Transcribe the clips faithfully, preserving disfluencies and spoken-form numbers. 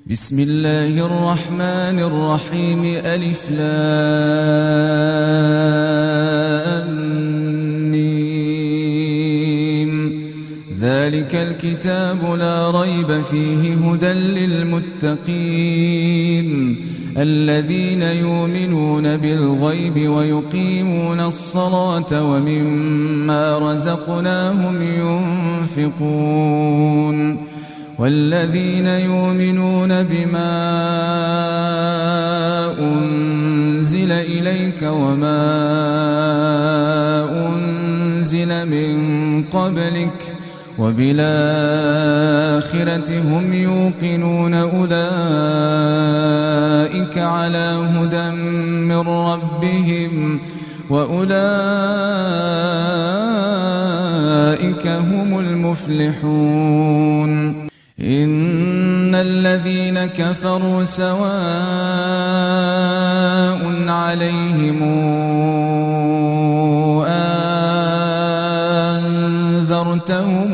بسم الله الرحمن الرحيم ألف لام ميم ذلك الكتاب لا ريب فيه هدى للمتقين الذين يؤمنون بالغيب ويقيمون الصلاة ومما رزقناهم ينفقون والذين يؤمنون بما أنزل إليك وما أنزل من قبلك وبالآخرة هم يوقنون أولئك على هدى من ربهم وأولئك هم المفلحون إن الذين كفروا سواء عليهم أنذرتهم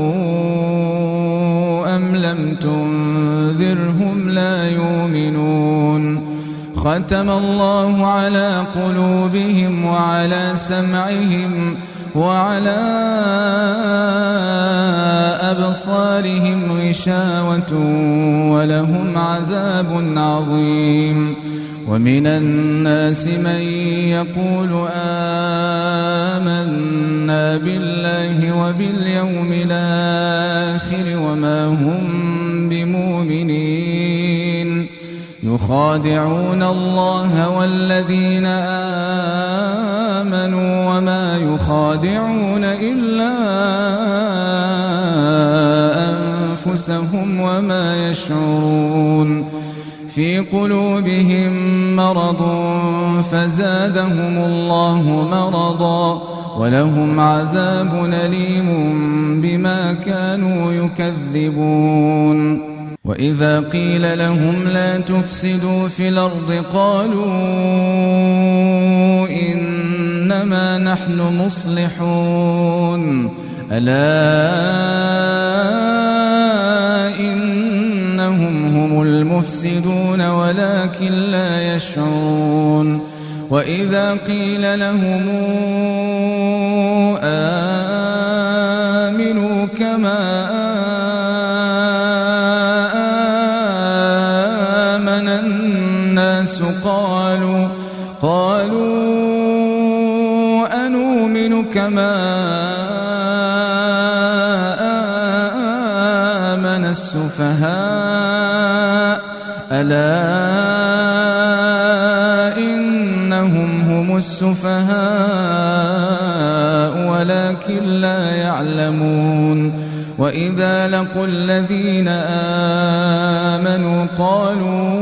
أم لم تنذرهم لا يؤمنون ختم الله على قلوبهم وعلى سمعهم وعلى أبصارهم غشاوة ولهم عذاب عظيم ومن الناس من يقول آمنا بالله وباليوم الآخر وما هم بمؤمنين يخادعون الله والذين آمنوا وما يخادعون إلا أنفسهم وما يشعرون في قلوبهم مرض فزادهم الله مرضا ولهم عذاب أليم بما كانوا يكذبون وإذا قيل لهم لا تفسدوا في الأرض قالوا إنما نحن مصلحون ألا إنهم هم المفسدون ولكن لا يشعرون وإذا قيل لهم آمنوا كما آمن الناس قالوا قالوا أنؤمن كما آمن السفهاء ألا إنهم هم السفهاء ولكن لا يعلمون وإذا لقوا الذين آمنوا قالوا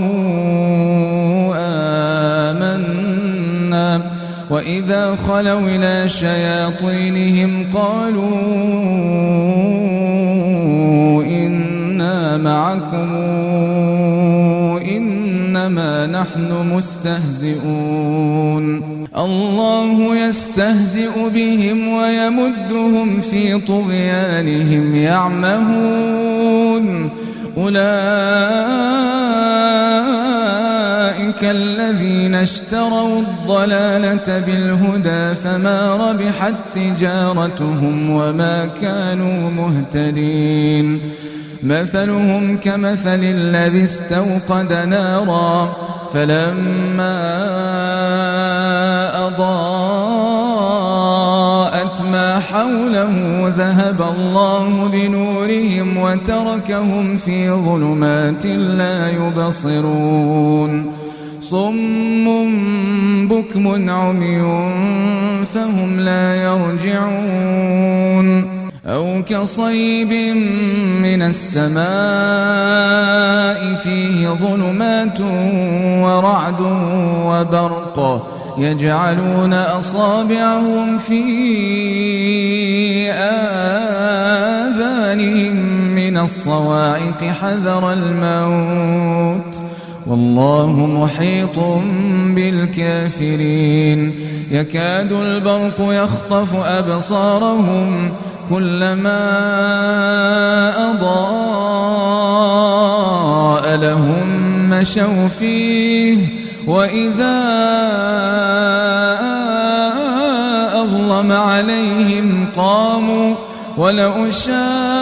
آمنا وإذا خلوا إلى شياطينهم قالوا إنا معكم إنما نحن مستهزئون الله يستهزئ بهم ويمدهم في طغيانهم يعمهون أولئك الذين اشتروا الضلالة بالهدى فما ربحت تجارتهم وما كانوا مهتدين مثلهم كمثل الذي استوقد نارا فلما أضاءت ما حوله ذهب الله بنورهم وتركهم في ظلمات لا يبصرون صم بكم عمي فهم لا يرجعون أو كصيب من السماء فيه ظلمات ورعد وبرق يجعلون أصابعهم في آذانهم من الصواعق حذر الموت والله محيط بالكافرين يكاد البرق يخطف أبصارهم كلما أضاء تبوأ لهم مشوا فيه وإذا أظلم عليهم قاموا ولو شاء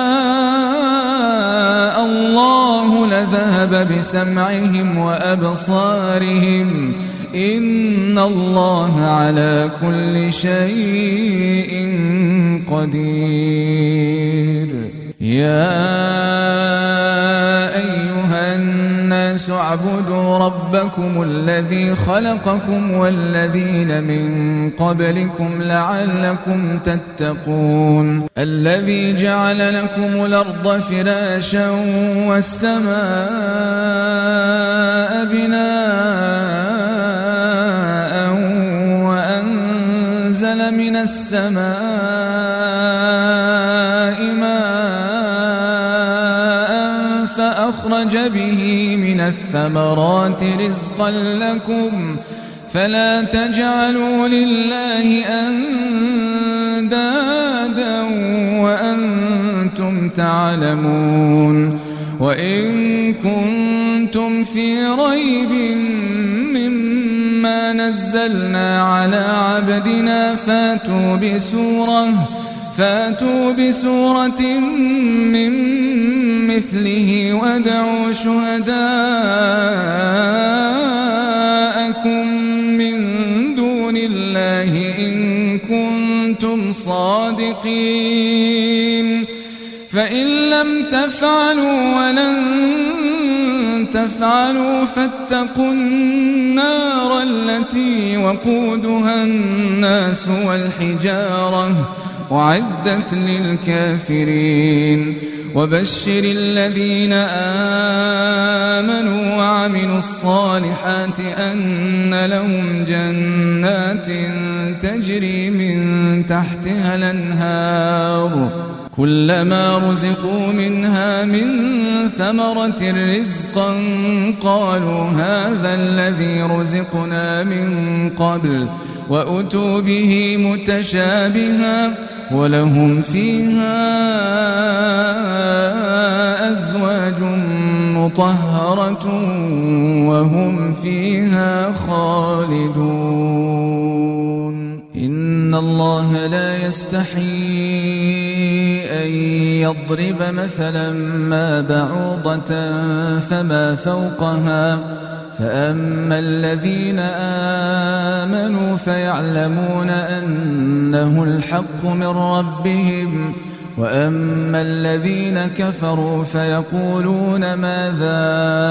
الله لذهب بسمعهم وأبصارهم إن الله على كل شيء قدير. يا أيها الناس اعبدوا ربكم الذي خلقكم والذين من قبلكم لعلكم تتقون الذي جعل لكم الأرض فراشا والسماء بناء وأنزل من السماء ماء فأخرج به من الثمرات رزقا لكم فلا تجعلوا لله أندادا وأنتم تعلمون. وإن كنتم في ريب مما نزلنا على عبدنا فاتوا بسورة فاتوا بسورة من مثله وادعوا شهداءكم من دون الله إن كنتم صادقين فإن لم تفعلوا ولن تفعلوا فاتقوا النار التي وقودها الناس والحجارة أعدت للكافرين. وبشر الذين آمنوا وعملوا الصالحات أن لهم جنات تجري من تحتها الأنهار كلما رزقوا منها من ثمرة رزقا قالوا هذا الذي رزقنا من قبل وأتوا به متشابها ولهم فيها أزواج مطهرة وهم فيها خالدون. إن الله لا يستحيي أن يضرب مثلا ما بعوضة فما فوقها فأما الذين آمنوا فيعلمون أنه الحق من ربهم وأما الذين كفروا فيقولون ماذا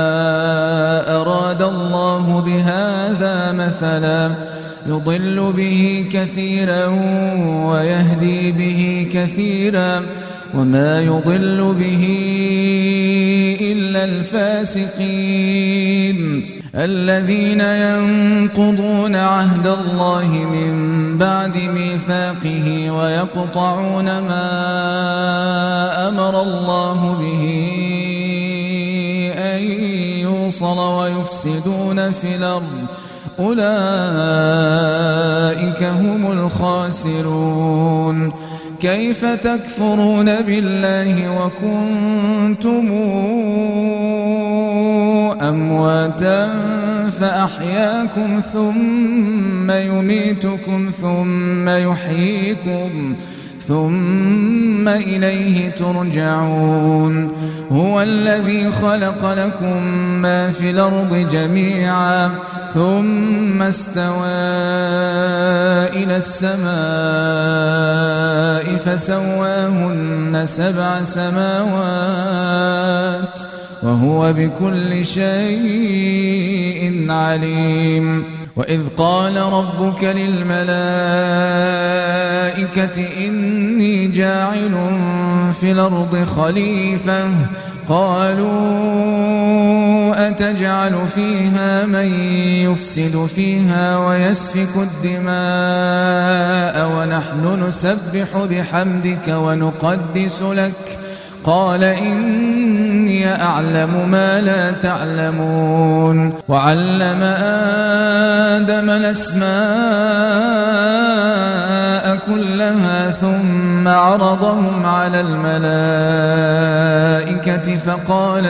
أراد الله بهذا مثلا يضل به كثيرا ويهدي به كثيرا وما يضل به إلا الفاسقين الذين ينقضون عهد الله من بعد ميثاقه ويقطعون ما أمر الله به أن يوصل ويفسدون في الأرض أولئك هم الخاسرون. كيف تكفرون بالله وكنتم أمواتا فأحياكم ثم يميتكم ثم يحييكم ثم إليه ترجعون. هو الذي خلق لكم ما في الأرض جميعا ثم استوى إلى السماء فسواهن سبع سماوات وهو بكل شيء عليم. وإذ قال ربك للملائكة إني جاعل في الأرض خليفة قالوا أتجعل فيها من يفسد فيها ويسفك الدماء ونحن نسبح بحمدك ونقدس لك قال إني أعلم ما لا تعلمون. وعلم آدم الأسماء كلها ثم ثم عرضهم على الملائكة فقال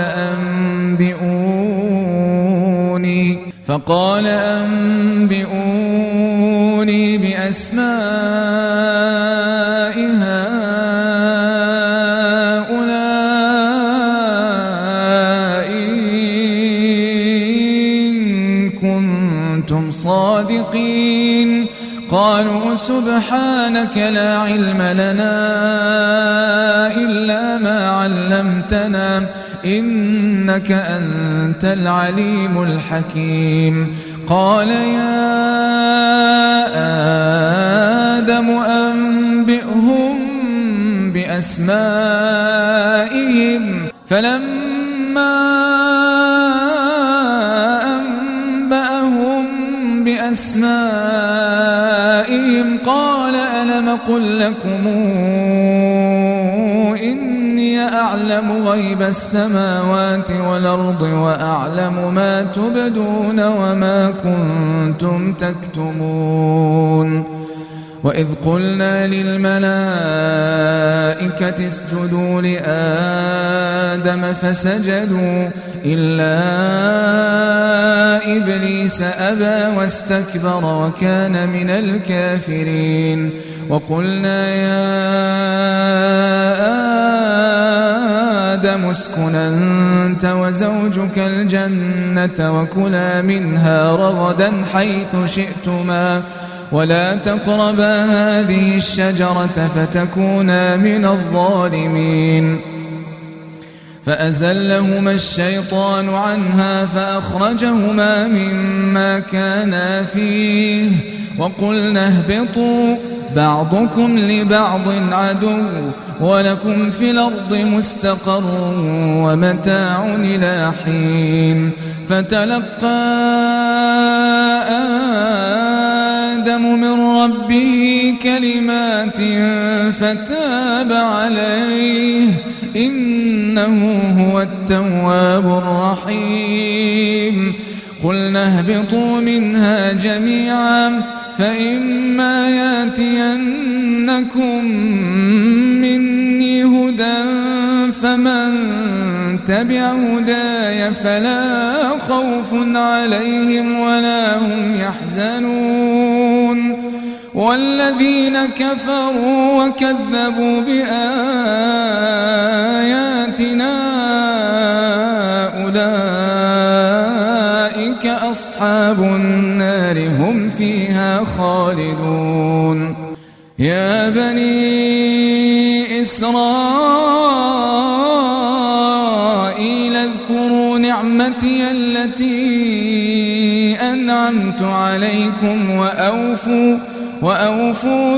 أنبئوني فقال أنبئوني بأسماء هؤلاء إن كنتم صادقين. قالوا سبحانك لا علم لنا إلا ما علمتنا إنك أنت العليم الحكيم. قال يا آدم أنبئهم بأسمائهم فلما أنبأهم بأسمائهم قال ألم قل لكم إني أعلم غيب السماوات والأرض وأعلم ما تبدون وما كنتم تكتمون. وإذ قلنا للملائكة اسجدوا لآدم فسجدوا إلا إبليس أبى واستكبر وكان من الكافرين. وقلنا يا آدم اسكن أنت وزوجك الجنة وكلا منها رغدا حيث شئتما ولا تقربا هذه الشجرة فتكونا من الظالمين. فأزلهما الشيطان عنها فأخرجهما مما كانا فيه وقلنا اهبطوا بعضكم لبعض عدو ولكم في الأرض مستقر ومتاع إلى حين. فتلقى آدم من ربه كلمات فتاب عليه إنه هو التواب الرحيم. قلنا اهبطوا منها جميعا فإما ياتينكم مني هدى فمن تبع هداي فلا خوف عليهم ولا هم يحزنون. والذين كفروا وكذبوا بآياتنا أولئك أصحاب النار هم فيها خالدون. يا بني إسرائيل اذكروا نعمتي التي أنعمت عليكم وأوفوا وأوفوا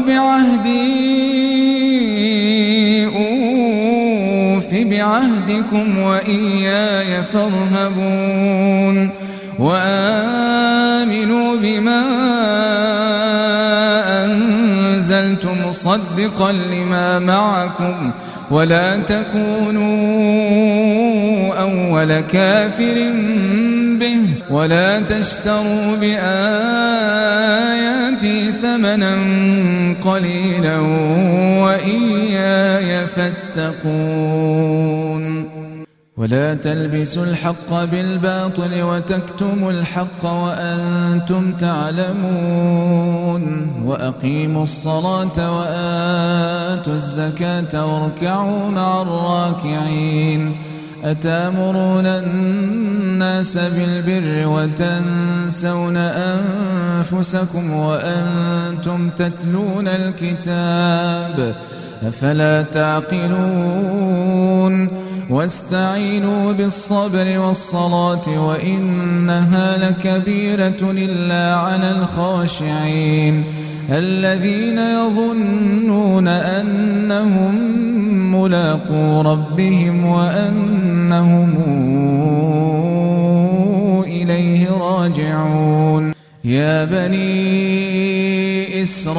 بعهدي أوف بعهدكم وإياي فارهبون. وآمنوا بما أنزلت مصدقا لما معكم ولا تكونوا أول كافر به ولا تشتروا بآياتي ثمنا قليلا وإياي فاتقون. ولا تلبسوا الحق بالباطل وتكتموا الحق وأنتم تعلمون. وأقيموا الصلاة وآتوا الزكاة واركعوا مع الراكعين. أتامرون الناس بالبر وتنسون أنفسكم وأنتم تتلون الكتاب أفلا تعقلون. واستعينوا بالصبر والصلاة وإنها لكبيرة إلا على الخاشعين الذين يظنون أنهم ملاقو ربهم وأنهم إليه راجعون. يا بني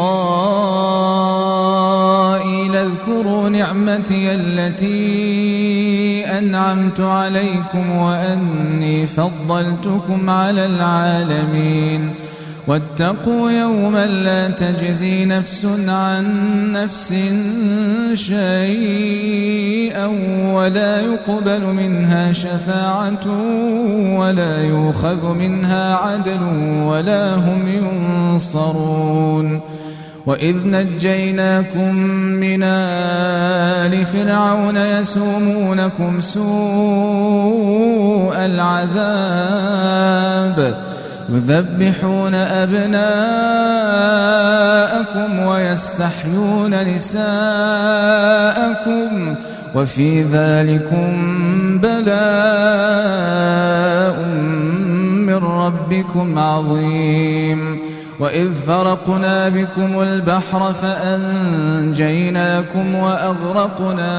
إسرائيل اذكروا نعمتي التي أنعمت عليكم وأني فضلتكم على العالمين. واتقوا يوما لا تجزي نفس عن نفس شيئا ولا يقبل منها شفاعة ولا يؤخذ منها عدل ولا هم ينصرون. وإذ نجيناكم من آل فرعون يسومونكم سوء العذاب يذبحون أبناءكم ويستحيون نساءكم وفي ذلكم بلاء من ربكم عظيم. وإذ فرقنا بكم البحر فأنجيناكم وأغرقنا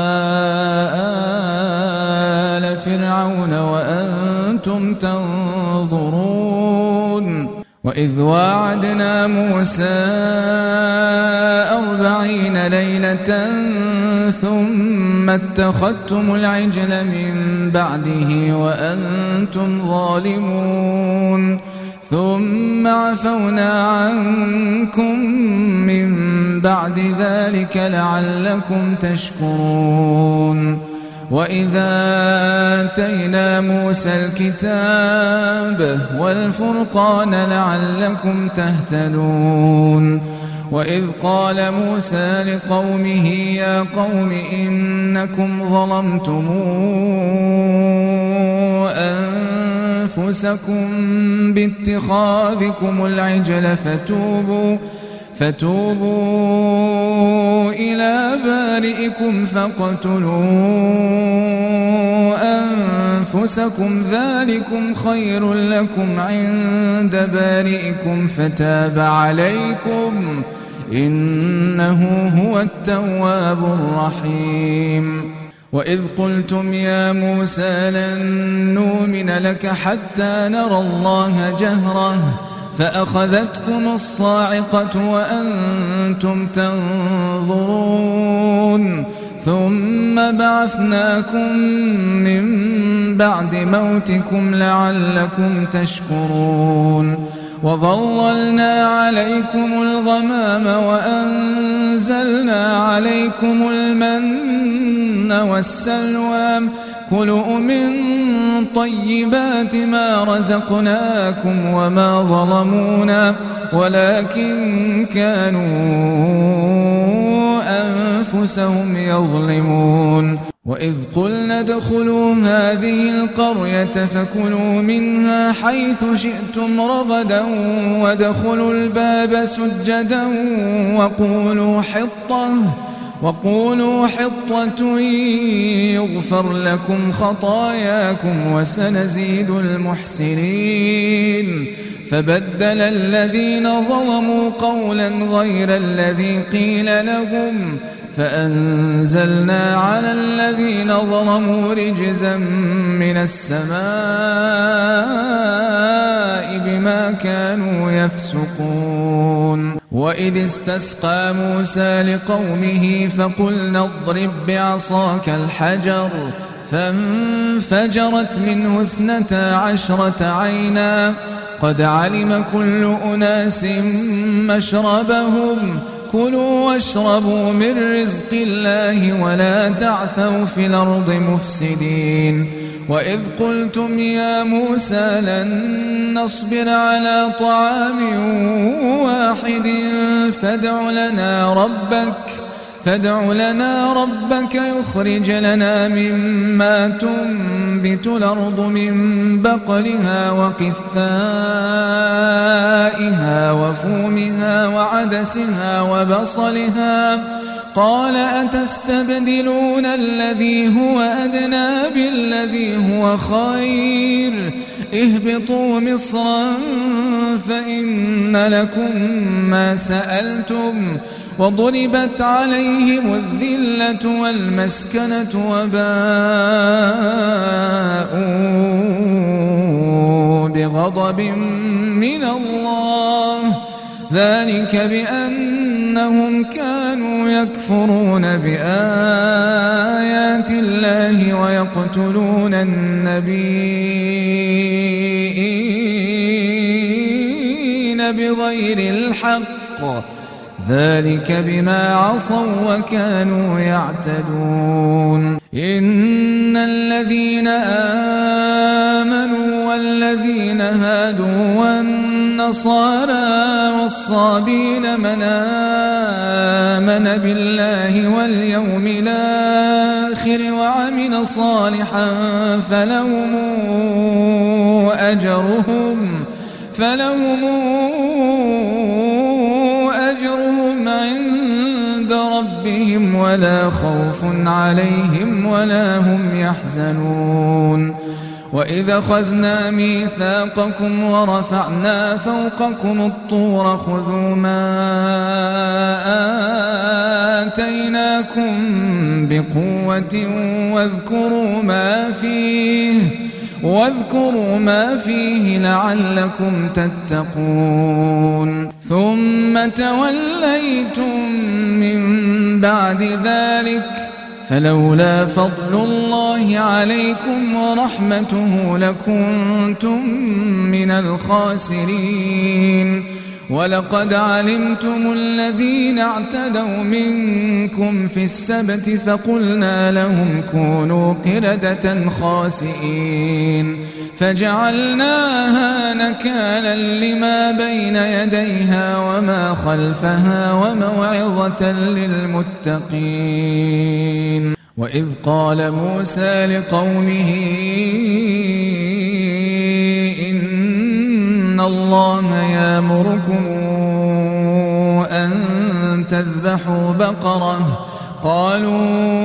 آل فرعون وأنتم تنظرون. وإذ واعدنا موسى أربعين ليلة ثم اتخذتم العجل من بعده وأنتم ظالمون ثم عفونا عنكم من بعد ذلك لعلكم تشكرون. وإذا آتينا موسى الكتاب والفرقان لعلكم تهتدون. وإذ قال موسى لقومه يا قوم إنكم ظلمتم أنفسكم باتخاذكم العجل فتوبوا فتوبوا إلى بارئكم فاقتلوا أنفسكم ذلكم خير لكم عند بارئكم فتاب عليكم إنه هو التواب الرحيم. وإذ قلتم يا موسى لن نؤمن لك حتى نرى الله جهرة فأخذتكم الصاعقة وأنتم تنظرون ثم بعثناكم من بعد موتكم لعلكم تشكرون. وظللنا عليكم الغمام وأنزلنا عليكم المن والسلوى كلوا من طيبات ما رزقناكم وما ظلمونا ولكن كانوا أنفسهم يظلمون. وإذ قلنا ادخلوا هذه القرية فكلوا منها حيث شئتم رغدا وادخلوا الباب سجدا وقولوا حطة وقولوا حطة يغفر لكم خطاياكم وسنزيد المحسنين. فبدل الذين ظلموا قولا غير الذي قيل لهم فأنزلنا على الذين ظلموا رجزا من السماء بما كانوا يفسقون. وإذ استسقى موسى لقومه فقلنا اضرب بعصاك الحجر فانفجرت منه اثنتا عشرة عينا قد علم كل أناس مشربهم كلوا واشربوا من رزق الله ولا تعثوا في الأرض مفسدين. وإذ قلتم يا موسى لن نصبر على طعام واحد فادع لنا ربك فادع لنا ربك يخرج لنا مما تنبت الأرض من بقلها وقثائها وفومها وعدسها وبصلها قال أتستبدلون الذي هو أدنى بالذي هو خير اهبطوا مصرا فإن لكم ما سألتم وضربت عليهم الذلة والمسكنة وباءوا بغضب من الله ذلك بأنهم كانوا يكفرون بآيات الله ويقتلون النبيين بغير الحق ذلك بما عصوا وكانوا يعتدون إن الذين آمنوا والذين هادوا والنصارى والصابين من آمن بالله واليوم الآخر وعمل صالحا فلهم أجرهم فلهم أجرهم عند ربهم ولا خوف عليهم ولا هم يحزنون وإذا أخذنا ميثاقكم ورفعنا فوقكم الطور خذوا ما آتيناكم بقوة واذكروا ما فيه واذكروا ما فيه لعلكم تتقون ثم توليتم من بعد ذلك فلولا فضل الله عليكم ورحمته لكنتم من الخاسرين ولقد علمتم الذين اعتدوا منكم في السبت فقلنا لهم كونوا قردة خاسئين فجعلناها نكالا لما بين يديها وما خلفها وموعظة للمتقين وإذ قال موسى لقومه إن الله يأمركم أن تذبحوا بقرة قالوا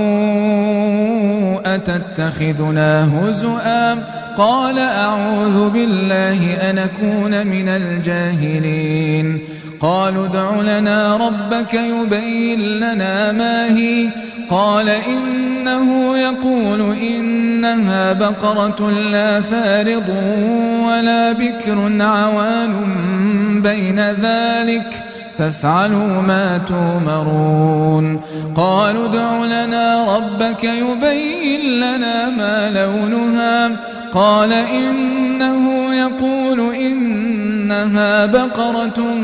أتتخذنا هزؤا قال أعوذ بالله أن أكون من الجاهلين قالوا ادع لنا ربك يبين لنا ما هي قال إنه يقول إنها بقرة لا فارض ولا بكر عوان بين ذلك فافعلوا ما تؤمرون قالوا ادع لنا ربك يبين لنا ما لونها قال إنه يقول إنها بقرة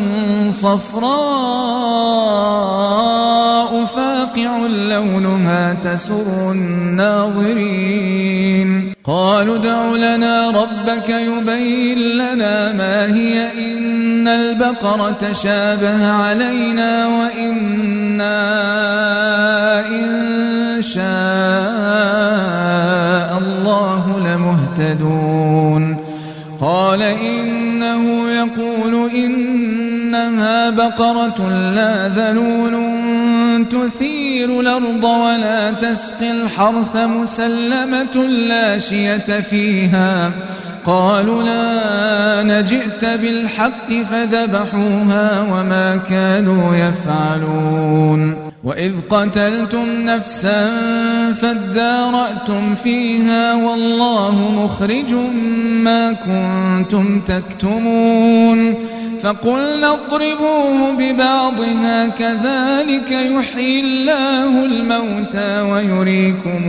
صفراء فاقع لونها تسر الناظرين قالوا ادع لنا ربك يبين لنا ما هي إن البقرة شابه علينا وإنا إن شاء الله لمهتدون قال إنه يقول إنها بقرة لا ذلول تثير الأرض ولا تسقي الحرث مسلمة لا شية فيها قالوا لا نجئت بالحق فذبحوها وما كانوا يفعلون وإذ قتلتم نفسا فادارأتم فيها والله مخرج ما كنتم تكتمون فقلنا اضربوه ببعضها كذلك يحيي الله الموتى ويريكم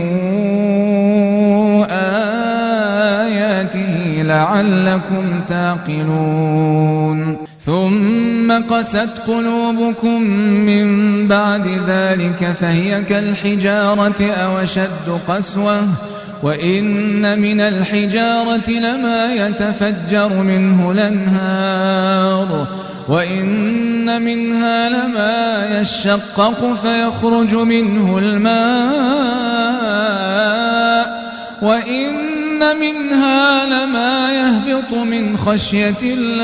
آياته لعلكم تعقلون ثم قست قلوبكم من بعد ذلك فهي كالحجارة أو أشد قسوة وإن من الحجارة لما يتفجر منه الأنهار وإن منها لما يشقق فيخرج منه الماء وإن منها لما يهبط من خشية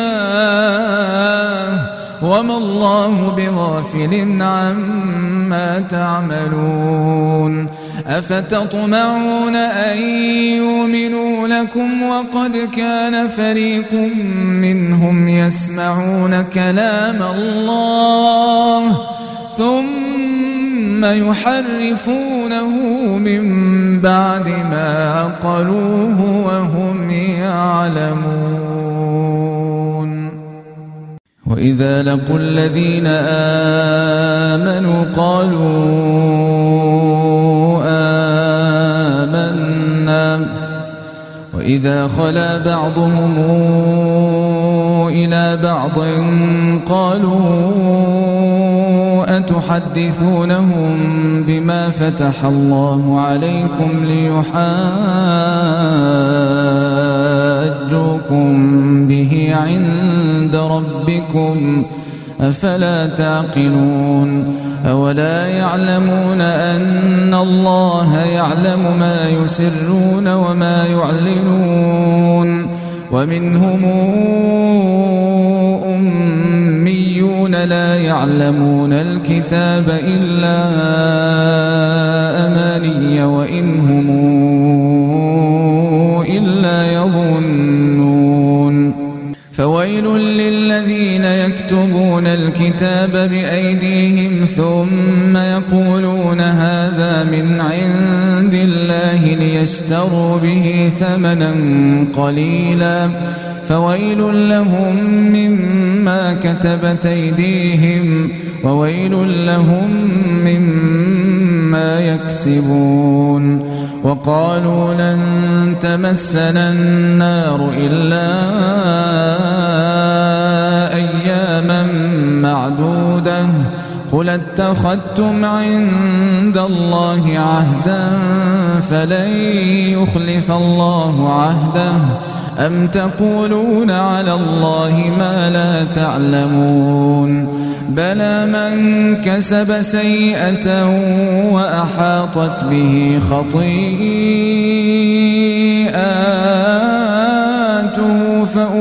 الله وما الله بغافل عما تعملون أفتطمعون أن يؤمنوا لكم وقد كان فريق منهم يسمعون كلام الله ثم يحرفونه من بعد ما عقلوه وهم يعلمون وإذا لقوا الذين آمنوا قالوا آمنا وإذا خلا بعضهم إلى بعض قالوا أتحدثونهم بما فتح الله عليكم ليحاجوكم به عند ربكم أفلا تعقلون أولا يعلمون أن الله يعلم ما يسرون وما يعلنون ومنهم أميون لا يعلمون الكتاب إلا أماني وإن هم إلا يظنون فويل للذين يكتبون الكتاب بأيديهم ثم يقولون هذا من عند الله ليشتروا به ثمنا قليلا فويل لهم مما كتبت أيديهم وويل لهم مما يكسبون وقالوا لن تمسنا النار إلا أياما معدودة قل اتخذتم عند الله عهدا فلن يخلف الله عهده أم تقولون على الله ما لا تعلمون بلى من كسب سيئة وأحاطت به خطيئاته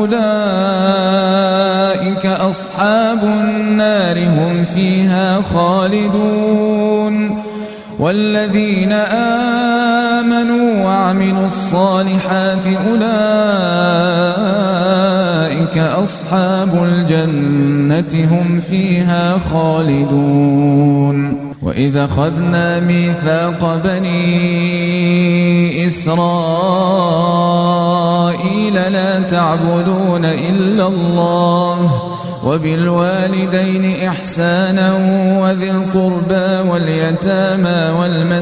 فأولئك أصحاب النار هم فيها خالدون والذين آمنوا وعملوا الصالحات أولئك أصحاب الجنة هم فيها خالدون وإذا أخذنا ميثاق بني إسرائيل لا تعبدون إلا الله وبالوالدين إحسانا وذي القربى واليتامى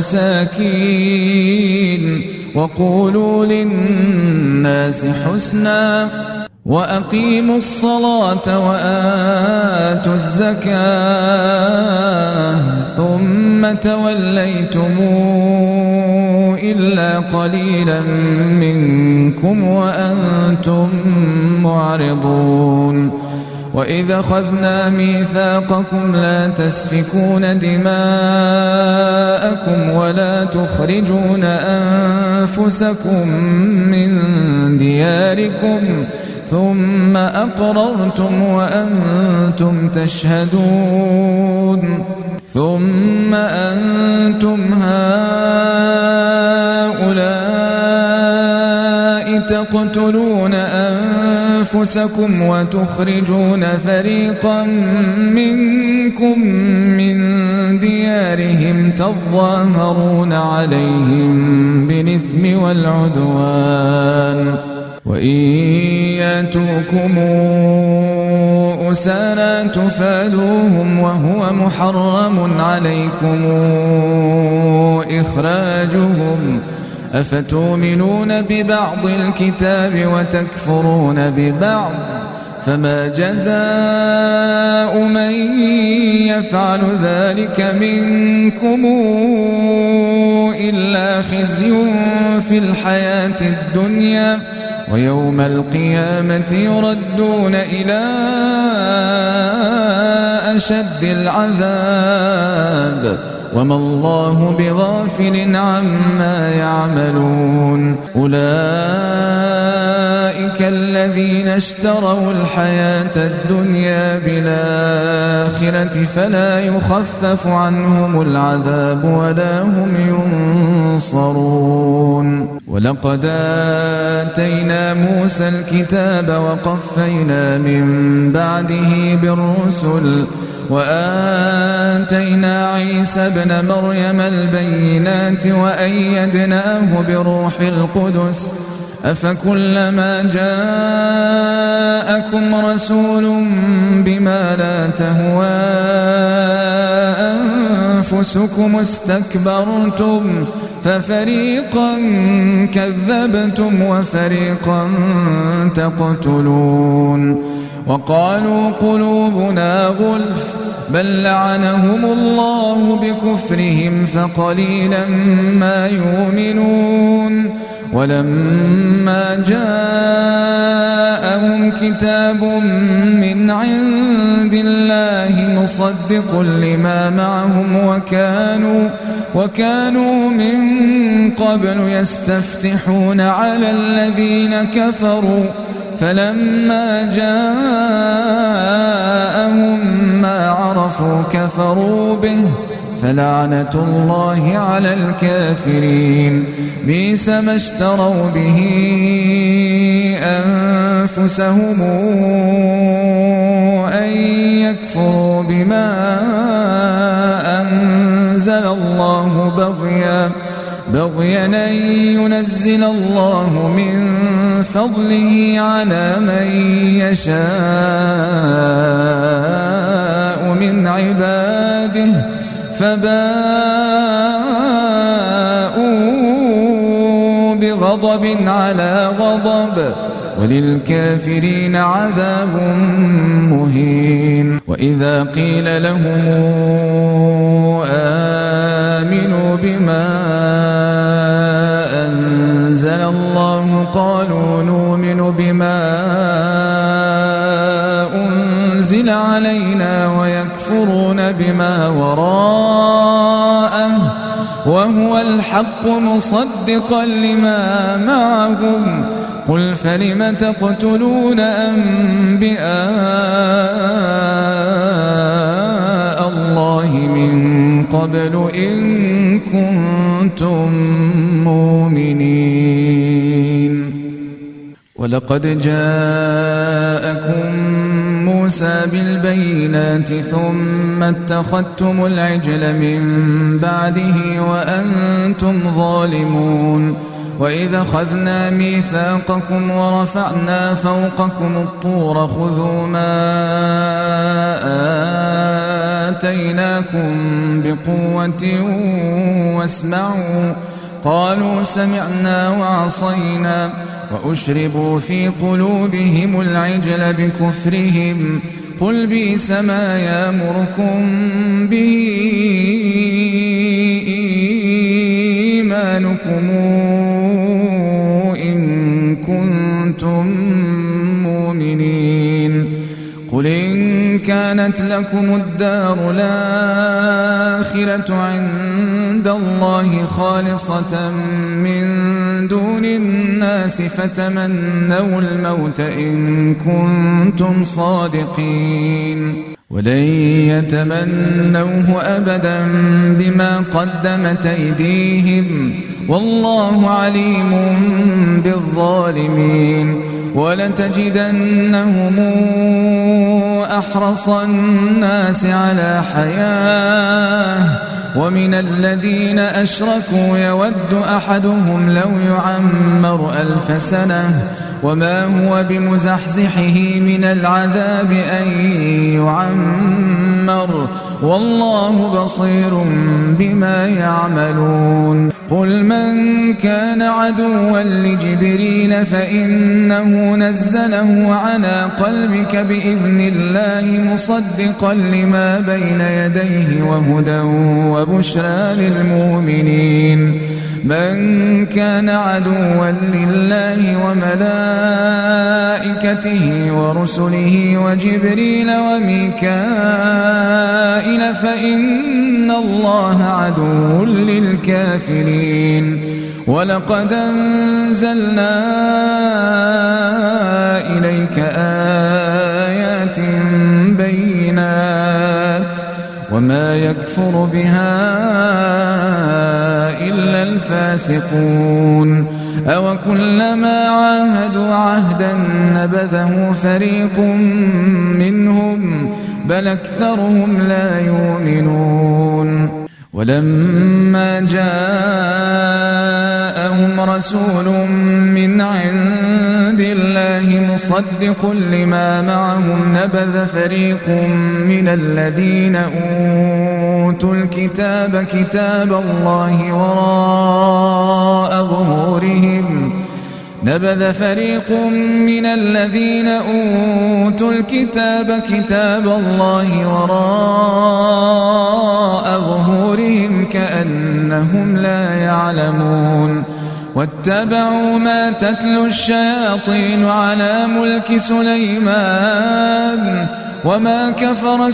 والمساكين وقولوا للناس حسنا وأقيموا الصلاة وآتوا الزكاة ثم توليتم إلا قليلا منكم وأنتم معرضون وإذا أخذنا ميثاقكم لا تسفكون دماءكم ولا تخرجون أنفسكم من دياركم ثم أقررتم وأنتم تشهدون ثم أنتم هؤلاء تقتلون أنفسكم وتخرجون فريقا منكم من ديارهم تظاهرون عليهم بالإثم والعدوان وإن ياتوكم أسارى تفادوهم وهو محرم عليكم إخراجهم أفتؤمنون ببعض الكتاب وتكفرون ببعض فما جزاء من يفعل ذلك منكم إلا خزي في الحياة الدنيا ويوم القيامة يردون إلى أشد العذاب وما الله بغافل عما يعملون أولئك الذين اشتروا الحياة الدنيا بالآخرة فلا يخفف عنهم العذاب ولا هم ينصرون ولقد آتينا موسى الكتاب وقفينا من بعده بالرسل وآتينا عيسى ابن مريم البينات وأيدناه بروح القدس أفكلما جاءكم رسول بما لا تهوى أنفسكم استكبرتم ففريقا كذبتم وفريقا تقتلون وقالوا قلوبنا غلف بل لعنهم الله بكفرهم فقليلا ما يؤمنون ولما جاءهم كتاب من عند الله مصدق لما معهم وكانوا وكانوا من قبل يستفتحون على الذين كفروا فلما جاءهم ما عرفوا كفروا به فلعنة الله على الكافرين بئس ما اشتروا به أنفسهم أن يكفروا بما أنزل الله بغيا بغيا أن ينزل الله من فضله على من يشاء من عباده فباءوا بغضب على غضب وللكافرين عذاب مهين وإذا قيل لهم آمنوا بما أنزل الله قالوا نؤمن بما أنزل علينا ويكفرون بما وراءه وهو الحق مصدقا لما معهم قل فلم تقتلون أنبياء الله من قبل إن كنتم مؤمنين ولقد جاءكم موسى بالبينات ثم اتخذتم العجل من بعده وأنتم ظالمون وإذا أخذنا ميثاقكم ورفعنا فوقكم الطور خذوا ما آتيناكم بقوة واسمعوا قالوا سمعنا وعصينا وأشربوا في قلوبهم العجل بكفرهم قل بئس ما يأمركم به إيمانكم إن كنتم مؤمنين قل إن كانت لكم الدار الآخرة عند الله خالصة من دون الناس فتمنوا الموت إن كنتم صادقين ولن يتمنوه أبدا بما قدمت أيديهم والله عليم بالظالمين ولتجدنهم أحرص الناس على حياة ومن الذين أشركوا يود أحدهم لو يعمر ألف سنة وما هو بمزحزحه من العذاب أن يعمر والله بصير بما يعملون قل من كان عدوا لجبريل فإنه نزله على قلبك بإذن الله مصدقا لما بين يديه وهدى وبشرى للمؤمنين من كان عدوا لله وملائكته ورسله وجبريل وميكائيل فإن الله عدو للكافرين ولقد أنزلنا إليك آيات بينات وما يكفر بها إلا الفاسقون أو كلما عاهدوا عهدا نبذه فريق منهم بل أكثرهم لا يؤمنون ولما جاءهم رسول من عند الله مصدق لما معهم نبذ فريق من الذين أوتوا الكتاب كتاب الله وراء ظهورهم نبذ فريق من الذين أوتوا الكتاب كتاب الله وراء ظهورهم كأنهم لا يعلمون واتبعوا ما تتلو الشياطين على ملك سليمان وما كفر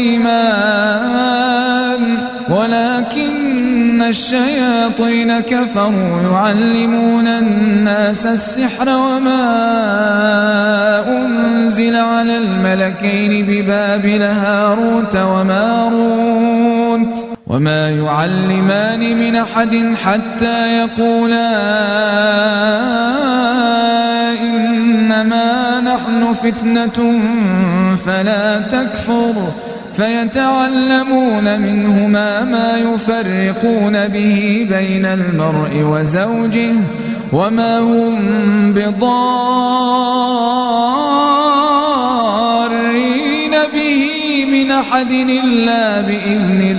سليمان ولكن الشياطين كفروا يعلمون الناس السحر وما أنزل على الملكين ببابل هاروت وماروت وما يعلمان من أحد حتى يقولا إنما نحن فتنة فلا تكفر فيتعلمون منهما ما يفرقون به بين المرء وزوجه وما هم بضارين به من أحد إلا بإذن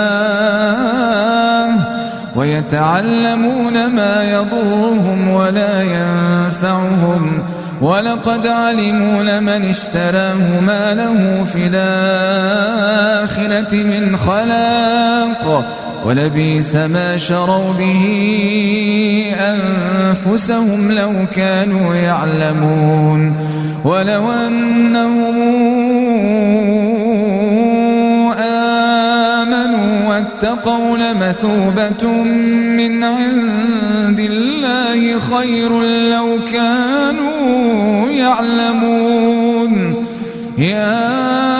الله ويتعلمون ما يضرهم ولا ينفعهم ولقد علموا لمن اشتراه ما له في الآخرة من خلاق ولبئس ما شروا به أنفسهم لو كانوا يعلمون ولو أنهم آمنوا واتقوا لمثوبة من عند الله خير لو كانوا يعلمون يا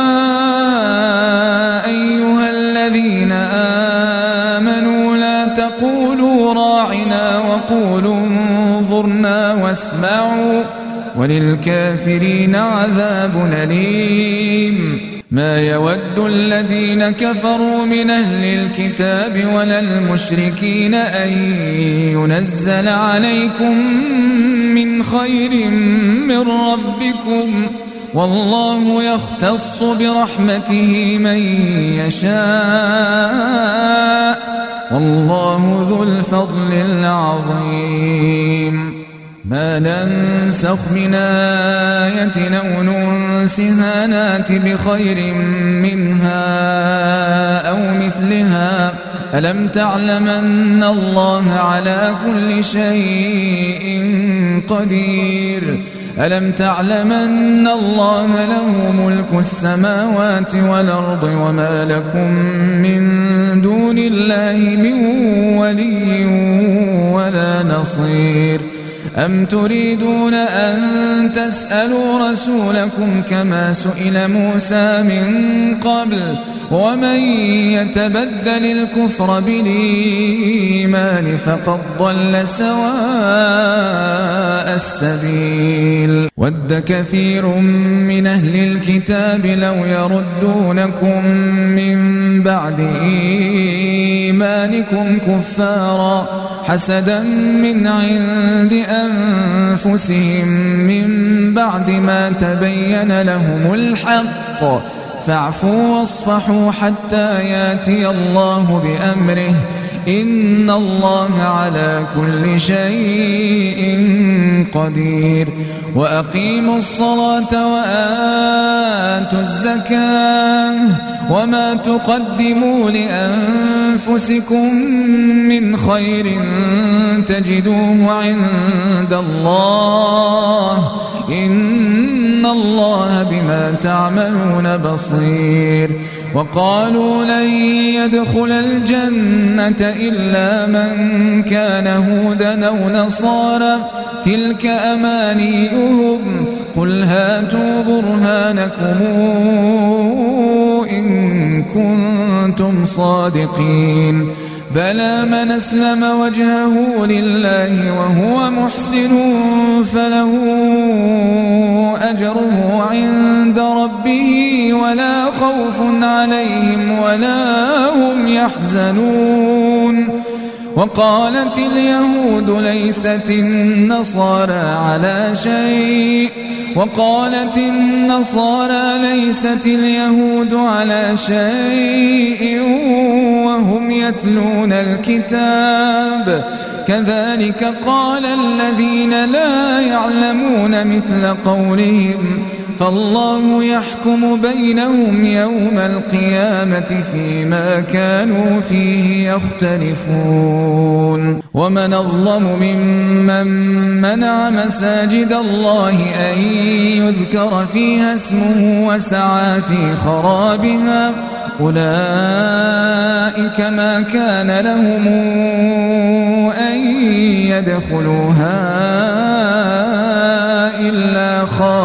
أيها الذين آمنوا لا تقولوا راعنا وقولوا انظرنا واسمعوا وللكافرين عذاب أليم ما يود الذين كفروا من أهل الكتاب ولا المشركين أن ينزل عليكم من خير من ربكم والله يختص برحمته من يشاء والله ذو الفضل العظيم ما ننسخ من آية أو ننسها نات بخير منها أو مثلها ألم تعلم أن الله على كل شيء قدير ألم تعلم أن الله له ملك السماوات والأرض وما لكم من دون الله من ولي ولا نصير أم تريدون أن تسألوا رسولكم كما سئل موسى من قبل ومن يتبدل الكفر بالإيمان فقد ضل سواء السبيل ود كثير من أهل الكتاب لو يردونكم من بعد إيمانكم كفارا حسدا من عند أنفسهم من بعد ما تبين لهم الحق فاعفوا واصفحوا حتى ياتي الله بأمره إن الله على كل شيء قدير وأقيموا الصلاة وآتوا الزكاة وما تقدموا لأنفسكم من خير تجدوه عند الله إن الله بما تعملون بصير وقالوا لن يدخل الجنة إلا من كان هودا أو نصارى تلك أمانيهم قل هاتوا برهانكم إن كنتم صادقين بلى من أسلم وجهه لله وهو محسن فله أجره عند ربه ولا خوف عليهم ولا هم يحزنون وقالت اليهود ليست النصارى على شيء وقالت النصارى ليست اليهود على شيء وهم يتلون الكتاب كذلك قال الذين لا يعلمون مثل قولهم فالله يحكم بينهم يوم القيامة فيما كانوا فيه يختلفون ومن أظلم ممن منع مساجد الله أن يذكر فيها اسمه وسعى في خرابها أولئك ما كان لهم أن يدخلوها إلا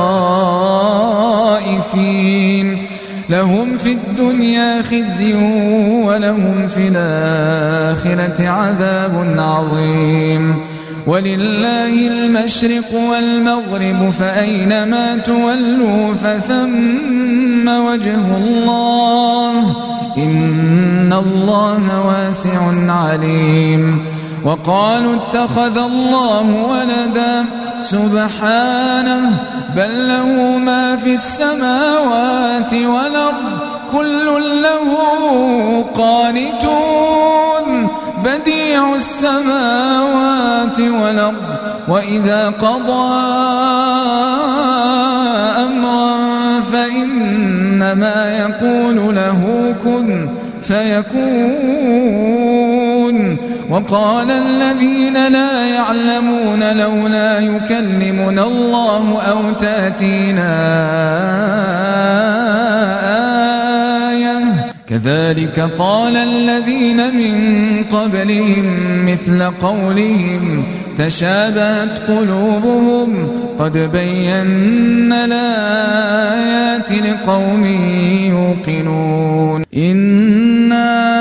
خائفين لهم في الدنيا خزي ولهم في الآخرة عذاب عظيم ولله المشرق والمغرب فأينما تولوا فثم وجه الله إن الله واسع عليم وقالوا اتخذ الله ولدا سبحانه بل له ما في السماوات والأرض كل له قانتون بديع السماوات والأرض وإذا قضى أمرا فإنما يقول له كن فيكون وقال الذين لا يعلمون لولا يكلمنا الله أو تأتينا آية كذلك قال الذين من قبلهم مثل قولهم تشابهت قلوبهم قد بينا الآيات لقوم يوقنون إنا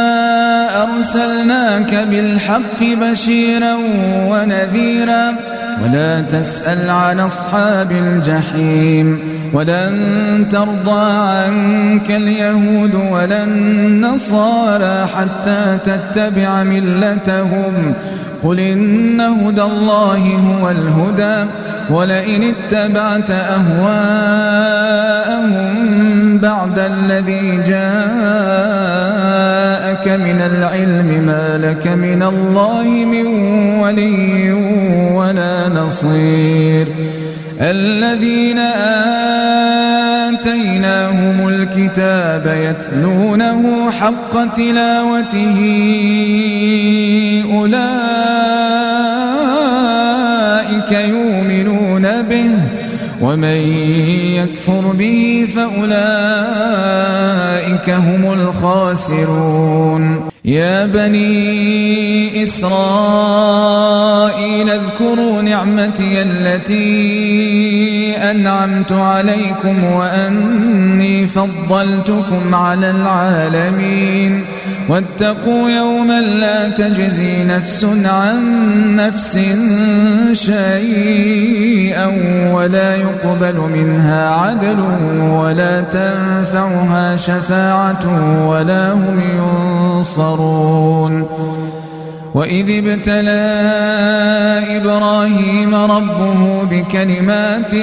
أرسلناك بالحق بشيرا ونذيرا ولا تسأل عن أصحاب الجحيم ولن ترضى عنك اليهود ولا النصارى حتى تتبع ملتهم قل إن هدى الله هو الهدى ولئن اتبعت أهواءهم بعد الذي جاءك من العلم ما لك من الله من ولي ولا نصير الذين آتيناهم الكتاب يتلونه حق تلاوته أولئك يؤمنون به ومن يكفر به فأولئك هم الخاسرون يا بني إسرائيل اذكروا نعمتي التي أنعمت عليكم وأني فضلتكم على العالمين واتقوا يوما لا تجزي نفس عن نفس شيئا ولا يقبل منها عدل ولا تنفعها شفاعة ولا هم ينصرون وإذ ابتلى إبراهيم ربه بكلمات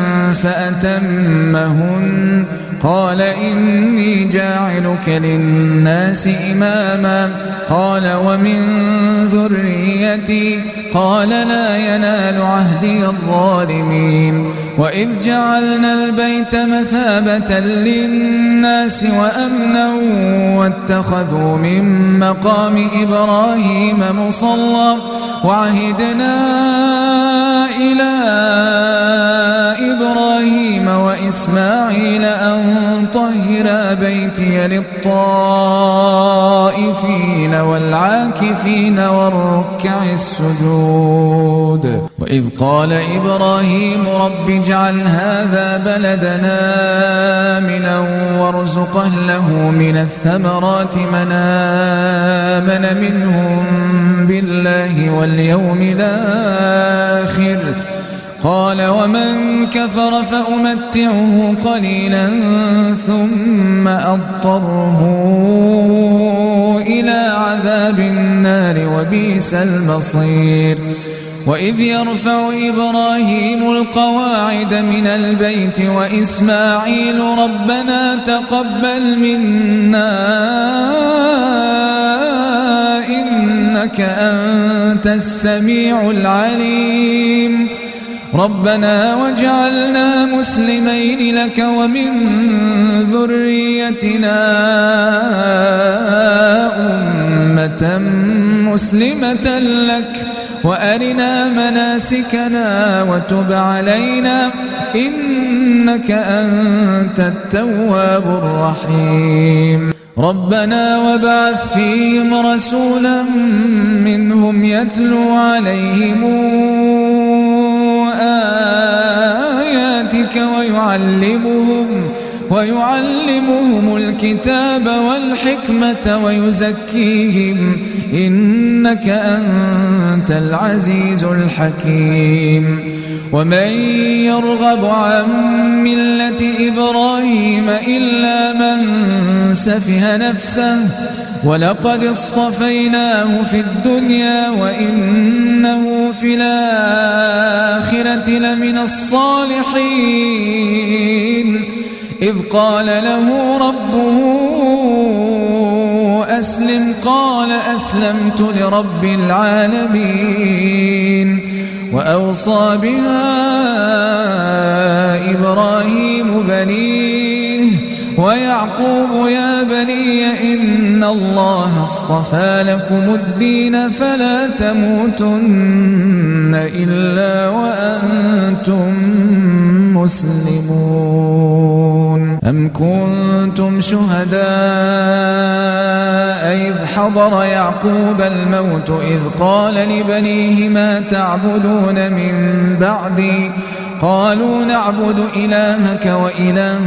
فأتمهن قال إني جاعلك للناس إماما قال ومن ذريتي قال لا ينال عهدي الظالمين وإذ جعلنا البيت مثابة للناس وأمنا واتخذوا من مقام إبراهيم مصلى وعهدنا إلى إبراهيم وإسماعيل أن طهر بيتي للطائفين والعاكفين والركع السجود وإذ قال إبراهيم رب اجعل هذا بلدنا آمنا وارزق أهله من الثمرات من آمن منهم بالله واليوم الآخر قال ومن كفر فأمتعه قليلا ثم أضطره إلى عذاب النار وبئس المصير. وإذ يرفع إبراهيم القواعد من البيت وإسماعيل ربنا تقبل منا إنك أنت السميع العليم ربنا واجعلنا مسلمين لك ومن ذريتنا أمة مسلمة لك وأرنا مناسكنا وتب علينا إنك أنت التواب الرحيم ربنا وابعث فيهم رسولا منهم يتلو عليهم آياتك ويعلمهم ويعلمهم الكتاب والحكمة ويزكيهم إنك أنت العزيز الحكيم. ومن يرغب عن ملة إبراهيم إلا من سفه نفسه ولقد اصطفيناه في الدنيا وإنه في الآخرة لمن الصالحين إذ قال له ربه أسلم قال أسلمت لرب العالمين. وأوصى بها إبراهيم بنيه ويعقوب يا بني إن الله اصطفى لكم الدين فلا تموتن إلا وأنتم مسلمون. أم كنتم شهداء إذ حضر يعقوب الموت إذ قال لبنيه ما تعبدون من بعدي قالوا نعبد إلهك وإله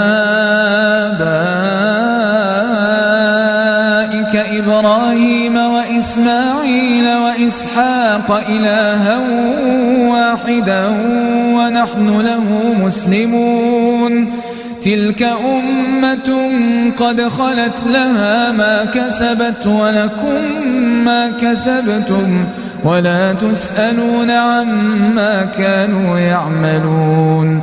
آبائك إبراهيم وإسماعيل وإسحاق إلها واحدا ونحن له مسلمون تلك أمة قد خلت لها ما كسبت ولكم ما كسبتم ولا تسألون عما كانوا يعملون.